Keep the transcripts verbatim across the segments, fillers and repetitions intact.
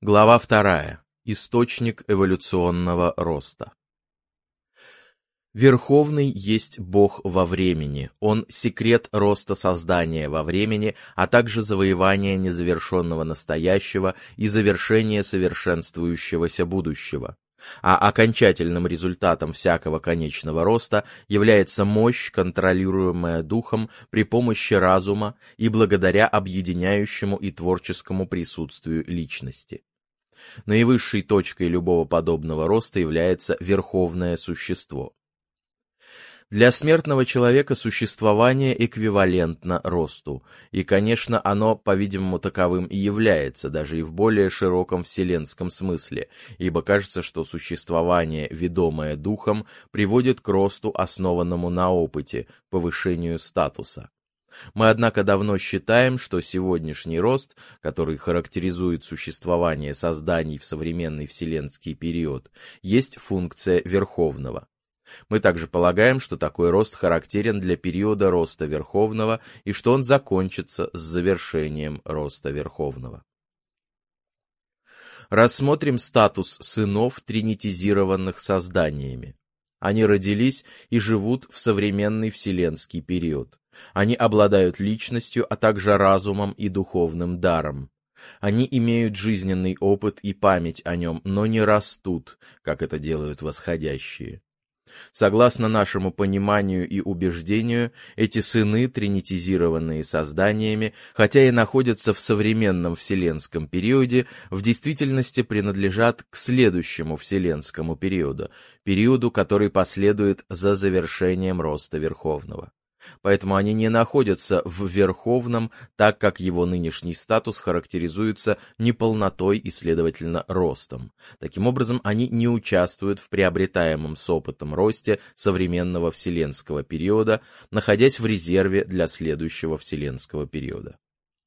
Глава вторая. Источник эволюционного роста. Верховный есть Бог во времени, Он — секрет роста создания во времени, а также завоевания незавершенного настоящего и завершения совершенствующегося будущего. А окончательным результатом всякого конечного роста является мощь, контролируемая духом при помощи разума и благодаря объединяющему и творческому присутствию личности. Наивысшей точкой любого подобного роста является верховное существо. Для смертного человека существование эквивалентно росту, и, конечно, оно, по-видимому, таковым и является, даже и в более широком вселенском смысле, ибо кажется, что существование, ведомое духом, приводит к росту, основанному на опыте, повышению статуса. Мы, однако, давно считаем, что сегодняшний рост, который характеризует существование созданий в современный вселенский период, есть функция Верховного. Мы также полагаем, что такой рост характерен для периода роста Верховного и что он закончится с завершением роста Верховного. Рассмотрим статус сынов, тринитизированных созданиями. Они родились и живут в современный вселенский период. Они обладают личностью, а также разумом и духовным даром. Они имеют жизненный опыт и память о нем, но не растут, как это делают восходящие. Согласно нашему пониманию и убеждению, эти сыны, тринитизированные созданиями, хотя и находятся в современном вселенском периоде, в действительности принадлежат к следующему вселенскому периоду, периоду, который последует за завершением роста Верховного. Поэтому они не находятся в Верховном, так как его нынешний статус характеризуется неполнотой и, следовательно, ростом. Таким образом, они не участвуют в приобретаемом с опытом росте современного вселенского периода, находясь в резерве для следующего вселенского периода.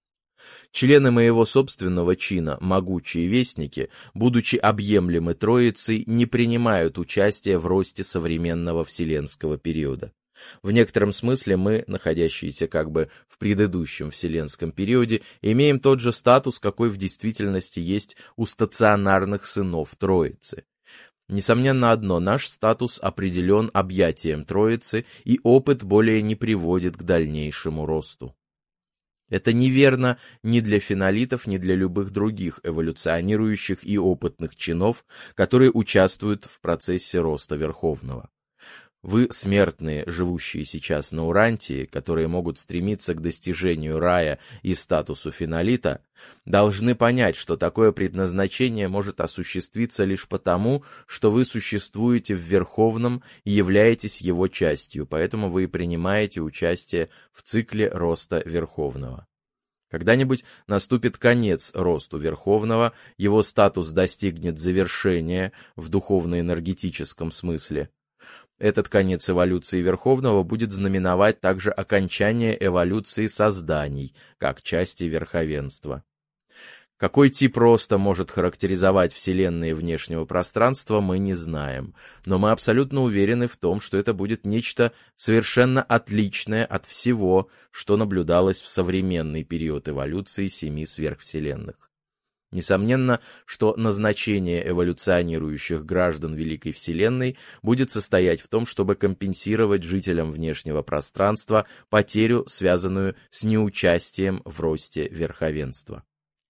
Члены моего собственного чина, могучие вестники, будучи объемлемы Троицей, не принимают участия в росте современного вселенского периода. В некотором смысле мы, находящиеся как бы в предыдущем вселенском периоде, имеем тот же статус, какой в действительности есть у стационарных сынов Троицы. Несомненно одно, наш статус определен объятием Троицы, и опыт более не приводит к дальнейшему росту. Это неверно ни для фенолитов, ни для любых других эволюционирующих и опытных чинов, которые участвуют в процессе роста Верховного. Вы, смертные, живущие сейчас на Урантии, которые могут стремиться к достижению рая и статусу фенолита, должны понять, что такое предназначение может осуществиться лишь потому, что вы существуете в Верховном и являетесь его частью, поэтому вы и принимаете участие в цикле роста Верховного. Когда-нибудь наступит конец росту Верховного, его статус достигнет завершения в духовно-энергетическом смысле. Этот конец эволюции Верховного будет знаменовать также окончание эволюции созданий, как части верховенства. Какой тип роста может характеризовать вселенные внешнего пространства, мы не знаем, но мы абсолютно уверены в том, что это будет нечто совершенно отличное от всего, что наблюдалось в современный период эволюции семи сверхвселенных. Несомненно, что назначение эволюционирующих граждан Великой Вселенной будет состоять в том, чтобы компенсировать жителям внешнего пространства потерю, связанную с неучастием в росте верховенства.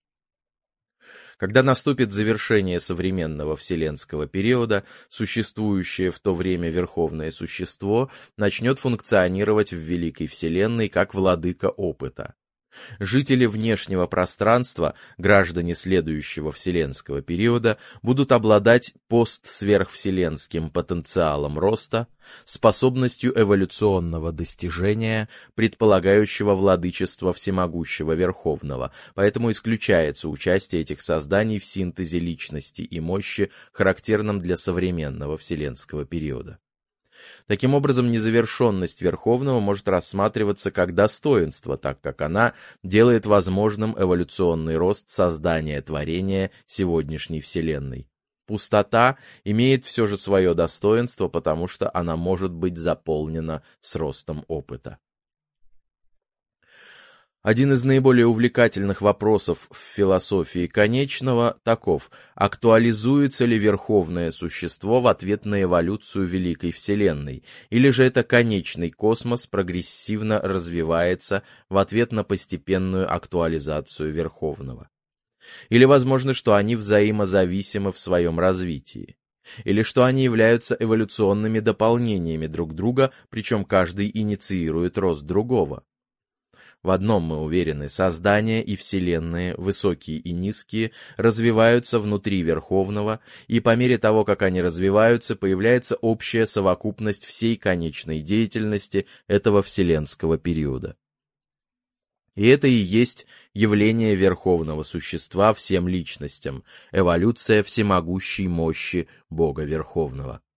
Когда наступит завершение современного вселенского периода, существующее в то время верховное существо начнет функционировать в Великой Вселенной как владыка опыта. Жители внешнего пространства, граждане следующего вселенского периода, будут обладать постсверхвселенским потенциалом роста, способностью эволюционного достижения, предполагающего владычество всемогущего Верховного, поэтому исключается участие этих созданий в синтезе личности и мощи, характерном для современного вселенского периода. Таким образом, незавершенность Верховного может рассматриваться как достоинство, так как она делает возможным эволюционный рост создания творения сегодняшней Вселенной. Пустота имеет все же свое достоинство, потому что она может быть заполнена с ростом опыта. Один из наиболее увлекательных вопросов в философии конечного таков: актуализуется ли верховное существо в ответ на эволюцию Великой Вселенной, или же это конечный космос прогрессивно развивается в ответ на постепенную актуализацию верховного? Или возможно, что они взаимозависимы в своем развитии? Или что они являются эволюционными дополнениями друг друга, причем каждый инициирует рост другого? В одном мы уверены: создания и вселенные, высокие и низкие, развиваются внутри Верховного, и по мере того, как они развиваются, появляется общая совокупность всей конечной деятельности этого вселенского периода. И это и есть явление Верховного Существа всем личностям, эволюция всемогущей мощи Бога Верховного.